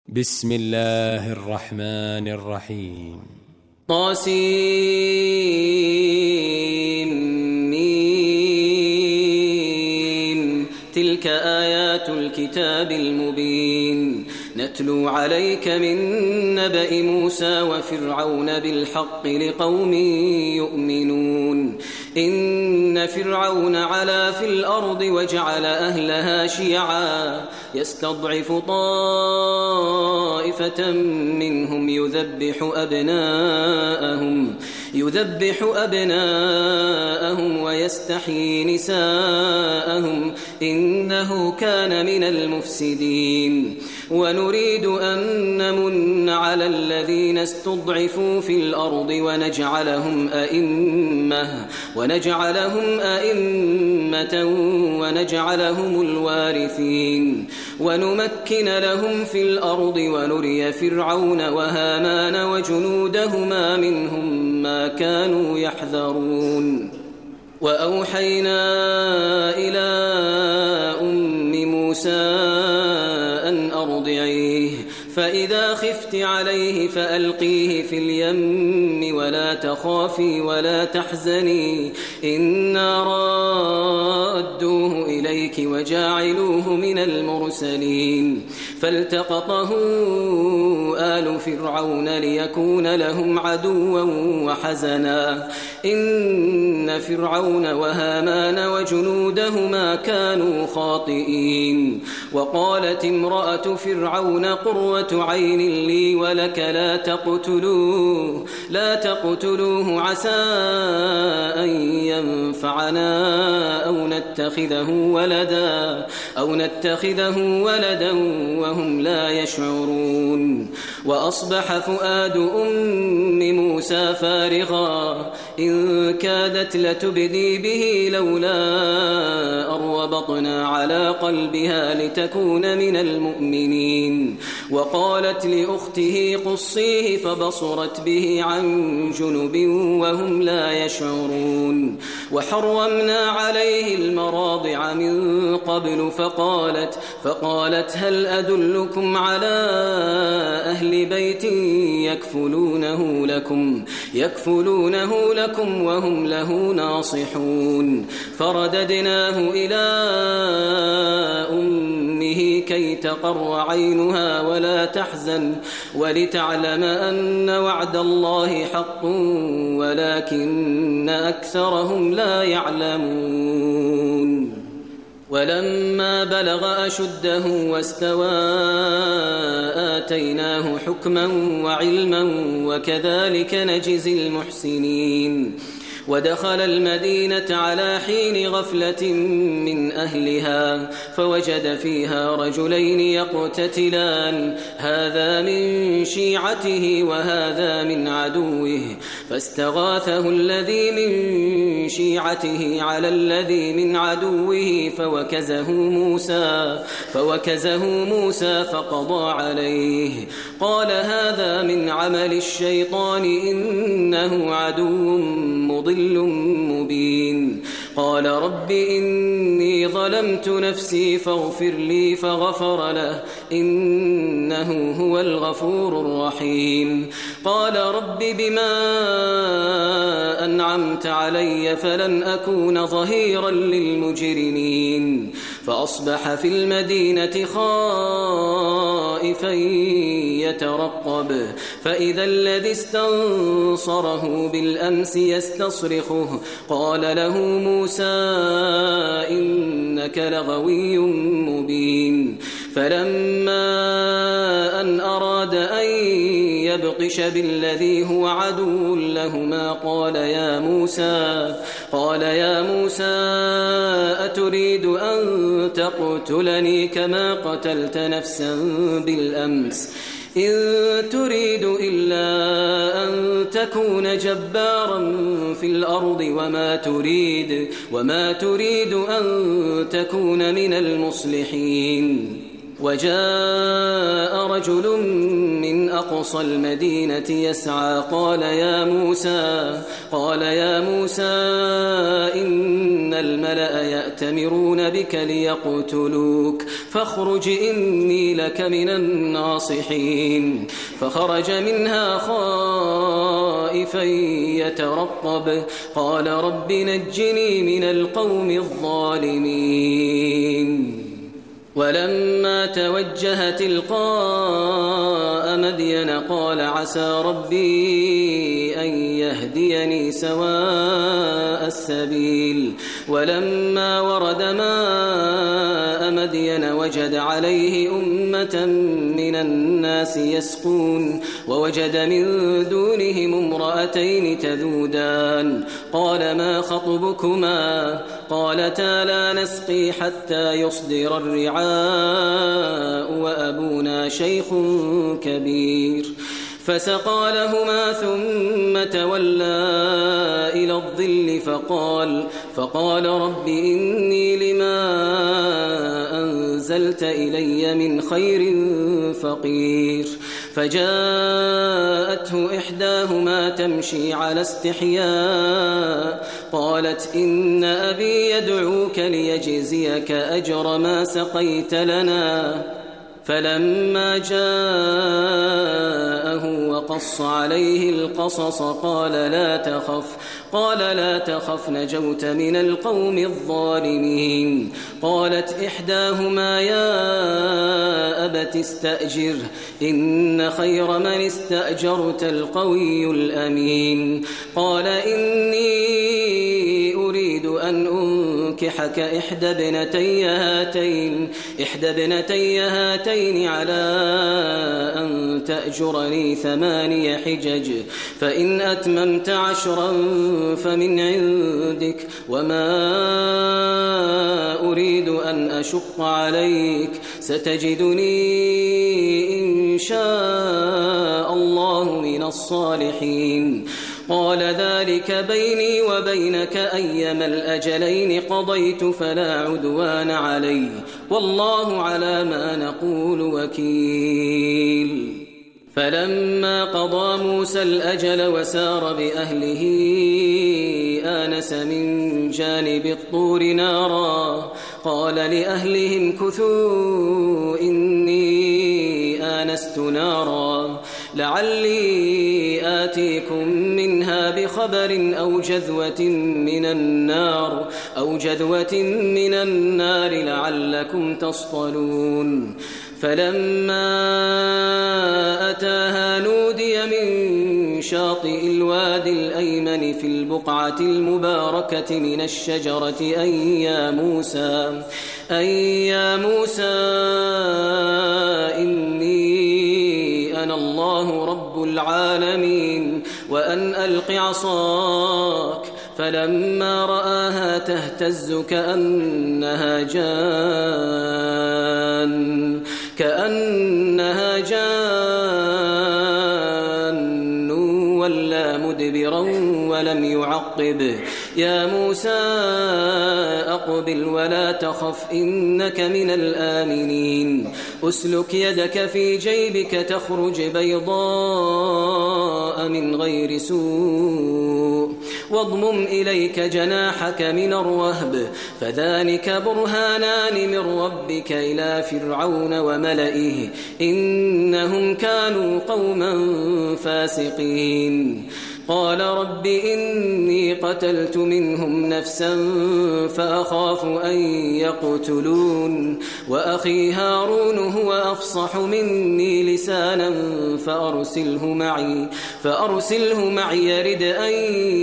بسم الله الرحمن الرحيم طاسيم تلك آيات الكتاب المبين نتلو عليك من نبأ موسى وفرعون بالحق لقوم يؤمنون إن فرعون علا في الأرض وجعل أهلها شيعا يستضعف طائفة منهم يذبح أبناءهم ويستحيي نساءهم إنه كان من المفسدين ونريد أن نمن على الذين استضعفوا في الأرض ونجعلهم أئمة ونجعلهم الوارثين ونمكن لهم في الأرض ونري فرعون وهامان وجنودهما منهم ما كانوا يحذرون وأوحينا إلى أم موسى أن أرضعيه فإذا خفت عليه فألقيه في اليم ولا تخافي ولا تحزني إنا رادوه إليك وجاعلوه من المرسلين فالتقطه آل فرعون ليكون لهم عدوا وحزنا إن فرعون وهامان وجنودهما كانوا خاطئين وقالت امرأة فرعون قرة عين لي ولك لا تقتلوه عسى أن ينفعنا أو نتخذه ولدا وهم لا يشعرون وأصبح فؤاد أم موسى فارغا إن كادت لتبدي به لولا أن ربطنا على قلبها لتكون من المؤمنين وقالت لأخته قصيه فبصرت به عن جنب وهم لا يشعرون وحرمنا عليه المراضع من قبل فقالت هل أدلكم على أهل بيت يكفلونه لكم وهم له ناصحون فرددناه إلى أمه كي تقر عينها ولا تحزن ولتعلم أن وعد الله حق ولكن أكثرهم لا يعلمون ولما بلغ أشده واستوى آتيناه حكما وعلما وكذلك نجزي المحسنين ودخل المدينة على حين غفلة من أهلها فوجد فيها رجلين يقتتلان هذا من شيعته وهذا من عدوه فاستغاثه الذي من شيعته على الذي من عدوه فوكزه موسى فقضى عليه قال هذا من عمل الشيطان إنه عدو مضل مبين قال رب إني ظلمت نفسي فاغفر لي فغفر له إنه هو الغفور الرحيم قال رب بما أنعمت علي فلن أكون ظهيرا للمجرمين فأصبح في المدينة خائفا يترقب فإذا الذي استنصره بالأمس يستصرخه قال له موسى إنك لغوي مبين فلما أن أراد أن يبطش بالذي هو عدو لهما قال يا موسى أتريد أن تقتلني كما قتلت نفسا بالأمس إن تريد إلا أن تكون جبارا في الأرض وما تريد أن تكون من المصلحين وجاء رجل من أقصى المدينة يسعى قال يا موسى إن الملأ يأتمرون بك ليقتلوك فاخرج إني لك من الناصحين فخرج منها خائفا يترقب قال رب نجني من القوم الظالمين ولما توجه تلقاء مدين قال عسى ربي أن يهديني سواء السبيل ولما ورد ماء مدين وجد عليه أمة من الناس يسقون ووجد من دونهم امرأتين تذودان قال ما خطبكما قالتا لا نسقي حتى يصدر الرعاء وأبونا شيخ كبير فسقى لهما ثم تولى إلى الظل فقال رب إني لما أنزلت إلي من خير فقير فجاءته إحداهما تمشي على استحياء قالت إن أبي يدعوك ليجزيك أجر ما سقيت لنا فلما جاءه وقص عليه القصص قال لا تخف نجوت من القوم الظالمين قالت إحداهما يا أبت استأجره إن خير من استأجرت القوي الأمين قال إني أريد أن أنكحك إحدى ابنتي هاتين على أن تأجرني 8 حجج فإن أتممت 10 فمن عندك وما أريد أن أشق عليك ستجدني إن شاء الله من الصالحين قال ذلك بيني وبينك أيما الأجلين قضيت فلا عدوان علي والله على ما نقول وكيل فلما قضى موسى الأجل وسار بأهله آنس من جانب الطور نارا قال لأهلهم كثوا إني آنست نارا لعلي آتيكم منها بخبر أو جذوة من النار لعلكم تصطلون فلما أتاها نودي من شاطئ الوادي الأيمن في البقعة المباركة من الشجرة أي يا موسى إني أنا الله رب العالمين وأن ألق عصاك فلما رآها تهتز كأنها جان ولا مدبرا ولم يعقب يا موسى أقبل ولا تخف إنك من الآمنين أسلك يدك في جيبك تخرج بيضاء من غير سوء واضمم إليك جناحك من الرهب فذلك برهانان من ربك إلى فرعون وملئه إنهم كانوا قوما فاسقين قال رب إني قتلت منهم نفسا فأخاف أن يقتلون وأخي هارون هو أفصح مني لسانا فأرسله معي يرد أن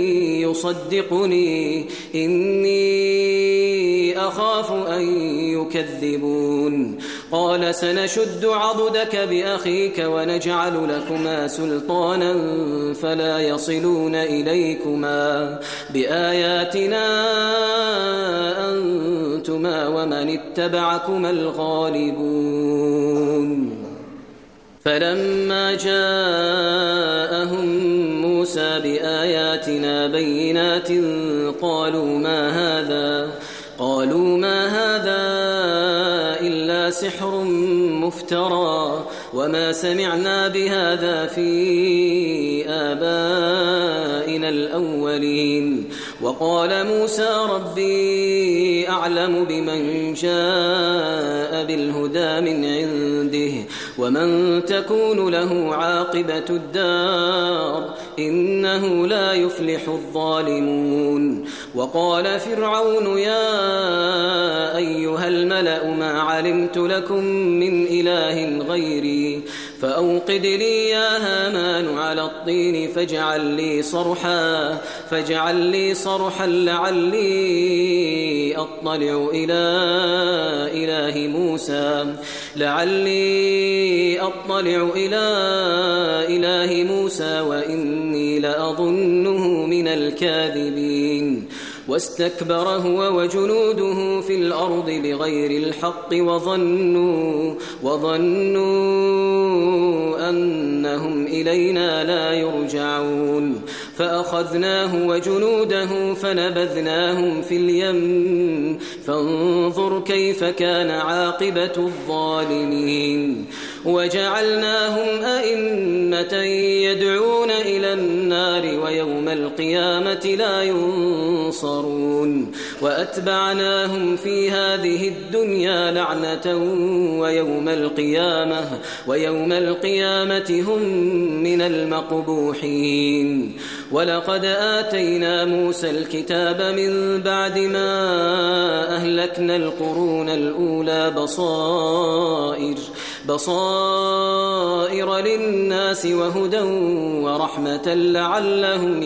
يصدقني إني أخاف أن يكذبون قال سنشد عضدك بأخيك ونجعل لكما سلطانا فلا يصلون إليكما بآياتنا أنتما ومن اتبعكما الغالبون فلما جاءهم موسى بآياتنا بينات قالوا ما هذا إلا سحر مفترى وما سمعنا بهذا في آبائنا الأولين. وقال موسى ربي أعلم بمن جاء بالهدى من عنده ومن تكون له عاقبة الدار إنه لا يفلح الظالمون. وقال فرعون يا أيها الملأ ما علمت لكم من إله غيري فأوقد لي يا هامان على الطين فاجعل لي صرحا لعلي أطلع إلى إله موسى وإني لأظنه من الكاذبين. واستكبر هو وجنوده في الأرض بغير الحق وظنوا أنهم إلينا لا يرجعون. فأخذناه وجنوده فنبذناهم في اليم فانظر كيف كان عاقبة الظالمين. وجعلناهم أئمة يدعون إلى النار ويوم القيامة لا ينصرون. وأتبعناهم في هذه الدنيا لعنة ويوم القيامة هم من المقبوحين. ولقد آتينا موسى الكتاب من بعد ما أهلكنا القرون الأولى بصائر للناس وهدى ورحمة لعلهم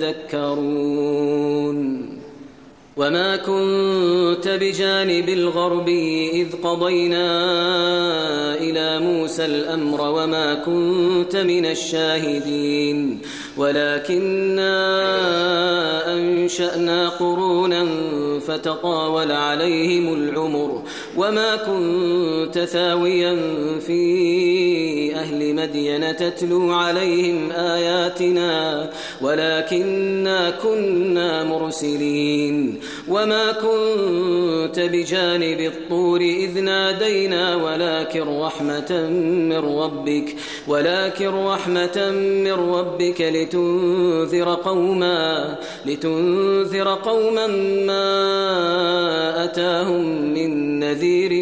يتذكرون. وما كنت بجانب الغربي إذ قضينا إلى موسى الأمر وما كنت من الشاهدين ولكننا أنشأنا قرونا فتطاول عليهم العمر وما كنت ثاويا في أهل مدين تتلو عليهم آياتنا ولكننا كنا مرسلين. وما كنت بجانب الطور إذ نادينا ولكن رحمة من ربك لتنذر قوما ما أتاهم من نذير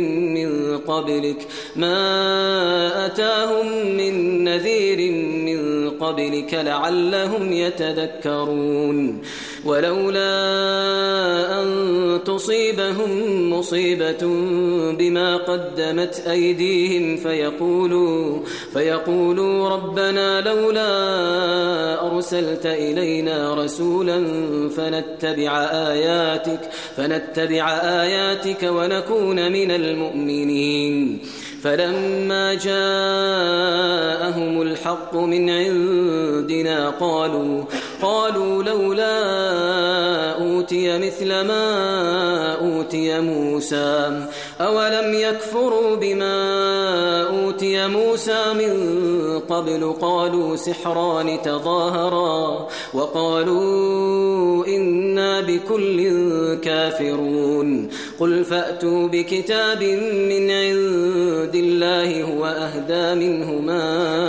من قبلك لعلهم يتذكرون. ولولا أن تصيبهم مصيبة بما قدمت أيديهم فيقولوا ربنا لولا أرسلت إلينا رسولا فنتبع آياتك ونكون من المؤمنين. فلما جاءهم الحق من عندنا قالوا لولا أوتي مثل ما أوتي موسى أولم يكفروا بما أوتي موسى من قبل قالوا سحران تظاهرا وقالوا إنا بكل كافرون. قل فأتوا بكتاب من عند الله هو أهدى منهما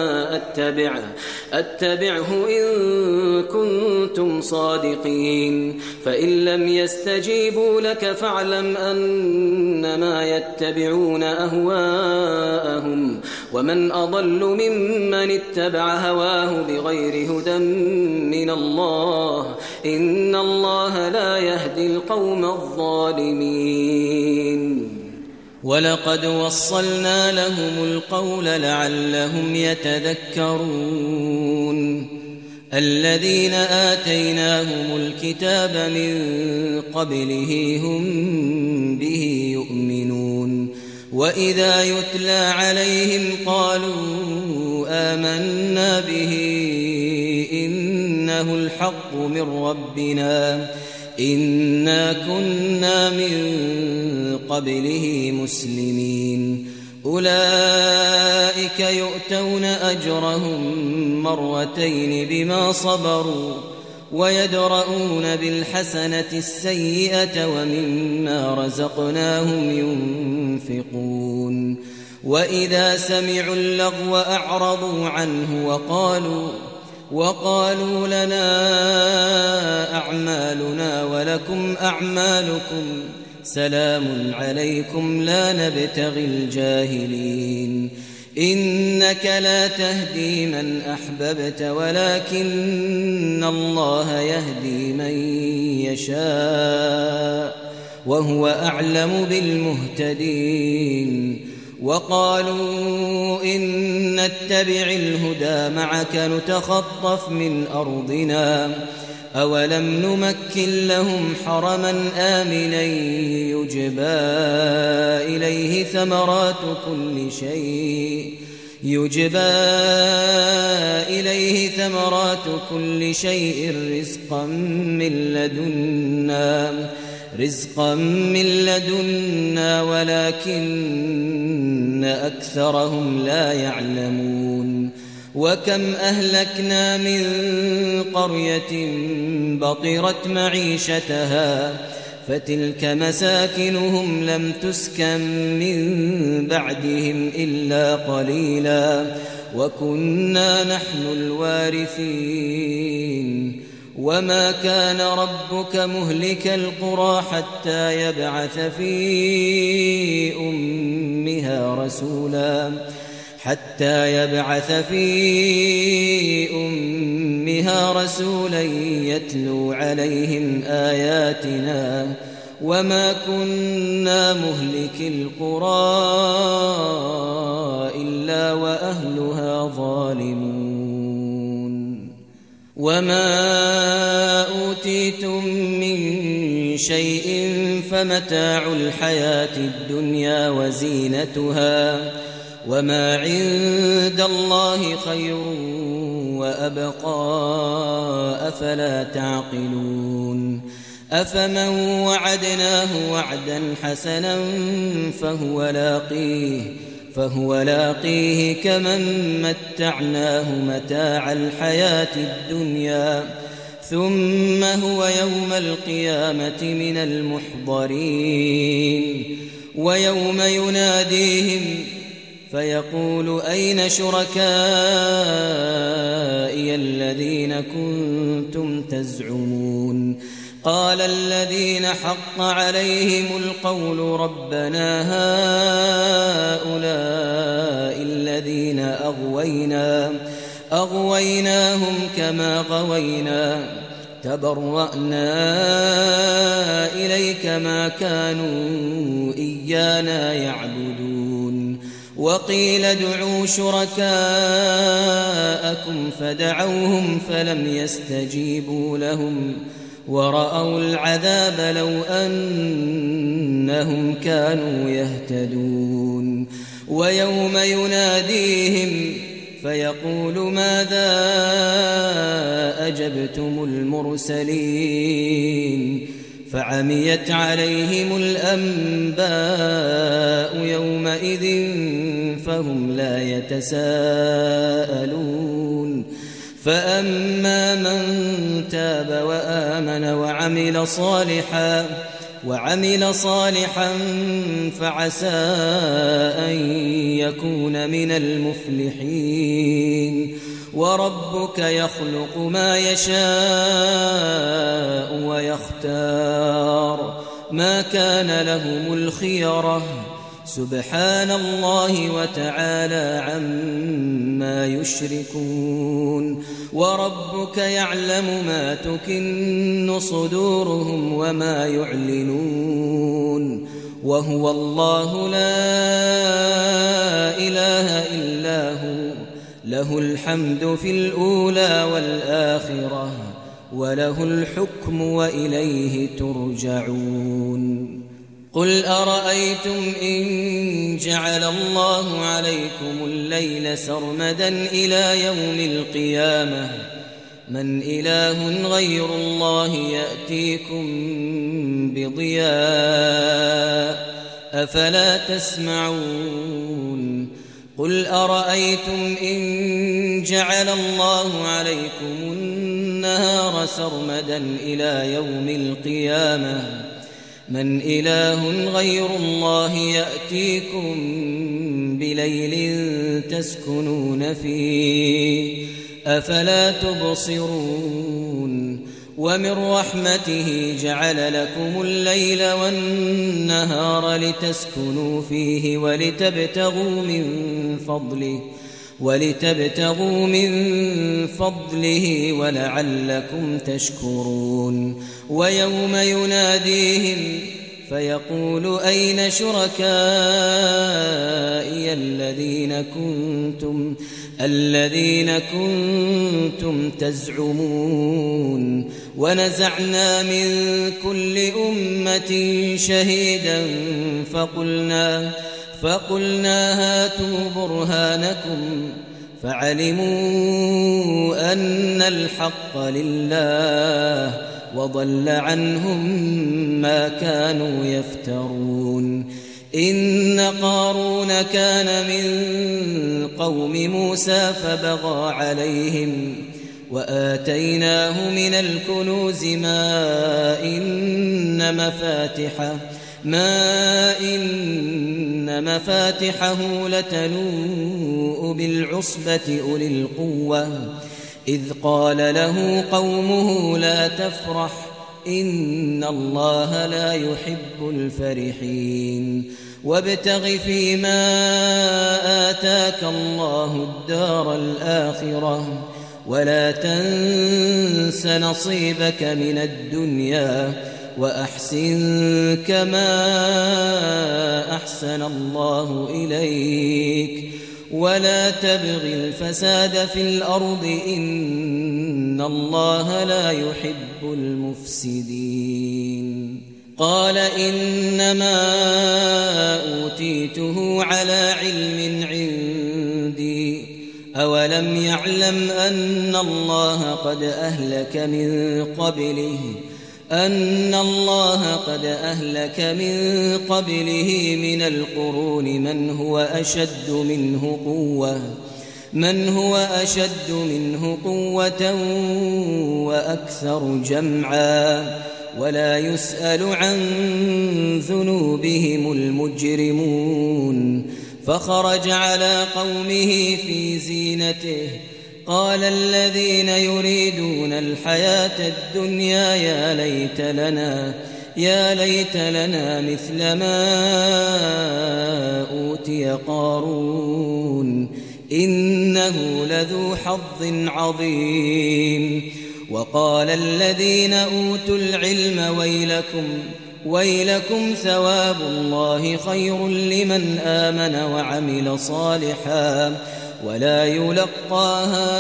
أتبعه إن كنتم صادقين. فإن لم يستجيبوا لك فاعلم أنما يتبعون أهواءهم ومن أضل ممن اتبع هواه بغير هدى من الله إن الله لا يهدي القوم الظالمين. ولقد وصلنا لهم القول لعلهم يتذكرون. الذين آتيناهم الكتاب من قبله هم به يؤمنون. وإذا يتلى عليهم قالوا آمنا به إنه الحق من ربنا إنا كنا من قبله مسلمين. أولئك يؤتون أجرهم مرتين بما صبروا ويدرؤون بالحسنة السيئة ومما رزقناهم ينفقون. وإذا سمعوا اللغو أعرضوا عنه وقالوا لنا أعمالنا ولكم أعمالكم سلام عليكم لا نبتغي الجاهلين إنك لا تهدي من أحببت ولكن الله يهدي من يشاء وهو أعلم بالمهتدين وقالوا إن نتبع الهدى معك نتخطف من أرضنا أولم نمكن لهم حرما آمنا يجبى إليه ثمرات كل شيء رزقا من لدنا ولكن أكثرهم لا يعلمون وكم أهلكنا من قرية بطرت معيشتها فتلك مساكنهم لم تسكن من بعدهم إلا قليلا وكنا نحن الوارثين وما كان ربك مهلك القرى حتى يبعث في أمها رسولا يتلو عليهم آياتنا وما كنا مهلك القرى إلا وأهلها ظالمون وما أوتيتم من شيء فمتاع الحياة الدنيا وزينتها وما عند الله خير وأبقى أفلا تعقلون أفمن وعدناه وعدا حسنا فهو لاقيه كمن متعناه متاع الحياة الدنيا ثم هو يوم القيامة من المحضرين ويوم يناديهم فيقول أين شركائي الذين كنتم تزعمون قال الذين حق عليهم القول ربنا هؤلاء الذين أغويناهم كما غوينا تبرأنا إليك ما كانوا إيانا يعبدون وقيل ادعوا شركاءكم فدعوهم فلم يستجيبوا لهم ورأوا العذاب لو أنهم كانوا يهتدون ويوم يناديهم فيقول ماذا أجبتم المرسلين فعميت عليهم الأنباء يومئذ فهم لا يتساءلون فأما من تاب وآمن وعمل صالحا فعسى أن يكون من المفلحين وربك يخلق ما يشاء ويختار ما كان لهم الخيرة سبحان الله وتعالى عما يشركون وربك يعلم ما تكن صدورهم وما يعلنون وهو الله لا إله إلا هو له الحمد في الأولى والآخرة وله الحكم وإليه ترجعون قل أرأيتم إن جعل الله عليكم الليل سرمدا إلى يوم القيامة من إله غير الله يأتيكم بضياء أفلا تسمعون قل أرأيتم إن جعل الله عليكم النهار سرمدا إلى يوم القيامة من إله غير الله يأتيكم بليل تسكنون فيه أفلا تبصرون ومن رحمته جعل لكم الليل والنهار لتسكنوا فيه ولتبتغوا من فضله ولعلكم تشكرون ويوم يناديهم فيقول أين شركائي الذين كنتم تزعمون ونزعنا من كل أمة شهيدا فقلنا هاتوا برهانكم فعلموا أن الحق لله وضل عنهم ما كانوا يفترون إن قارون كان من قوم موسى فبغى عليهم وآتيناه من الكنوز ما إن مفاتحه لتنوء بالعصبة أولي القوة إذ قال له قومه لا تفرح إن الله لا يحب الفرحين وابتغ فيما آتاك الله الدار الآخرة ولا تنس نصيبك من الدنيا وأحسن كما أحسن الله إليك ولا تبغ الفساد في الأرض إن الله لا يحب المفسدين قال إنما أوتيته على علم عندي أولم يعلم أن الله قد أهلك من قبله من القرون من هو أشد منه قوة وأكثر جمعا ولا يسأل عن ذنوبهم المجرمون فخرج على قومه في زينته قال الذين يريدون الحياة الدنيا يا ليت لنا مثل ما أوتي قارون إنه لذو حظ عظيم وقال الذين أوتوا العلم ويلكم ثواب الله خير لمن آمن وعمل صالحا ولا يلقاها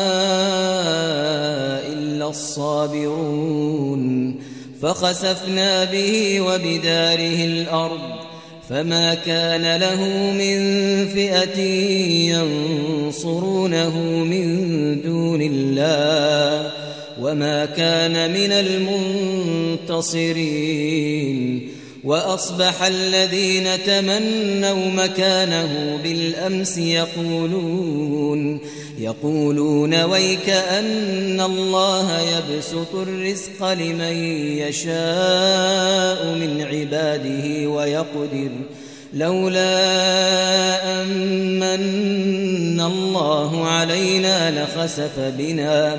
إلا الصابرون فخسفنا به وبداره الأرض فما كان له من فئة ينصرونه من دون الله وما كان من المنتصرين وأصبح الذين تمنوا مكانه بالأمس يقولون ويكأن الله يبسط الرزق لمن يشاء من عباده ويقدر لولا أمن الله علينا لخسف بنا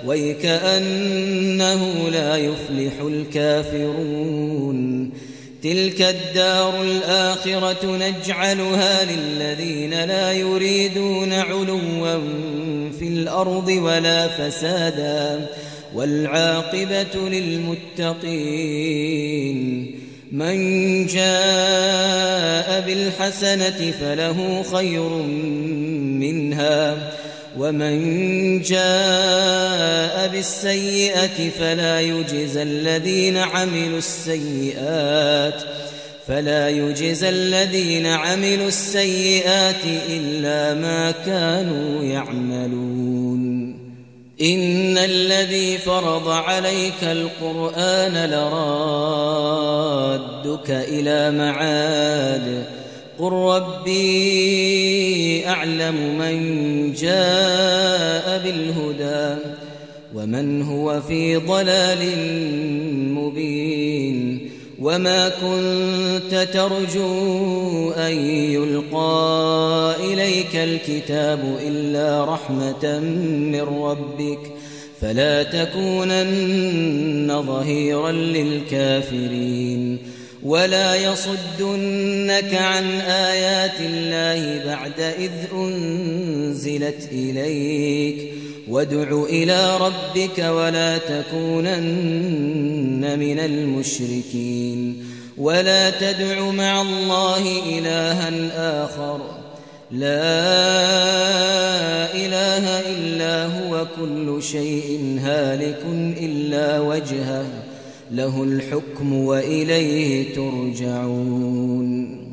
ويكأنه لا يفلح الكافرون تلك الدار الآخرة نجعلها للذين لا يريدون علوا في الأرض ولا فسادا والعاقبة للمتقين من جاء بالحسنة فله خير منها ومن جاء بالسيئة فلا يجزى الذين عملوا السيئات إلا ما كانوا يعملون إن الذي فرض عليك القرآن لرادك إلى معاد قل ربي أعلم من جاء بالهدى ومن هو في ضلال مبين وما كنت ترجو أن يلقى إليك الكتاب إلا رحمة من ربك فلا تكونن ظهيرا للكافرين ولا يصدنك عن آيات الله بعد إذ أنزلت إليك وادع إلى ربك ولا تكونن من المشركين ولا تدع مع الله إلها آخر لا إله إلا هو كل شيء هالك إلا وجهه له الحكم وإليه ترجعون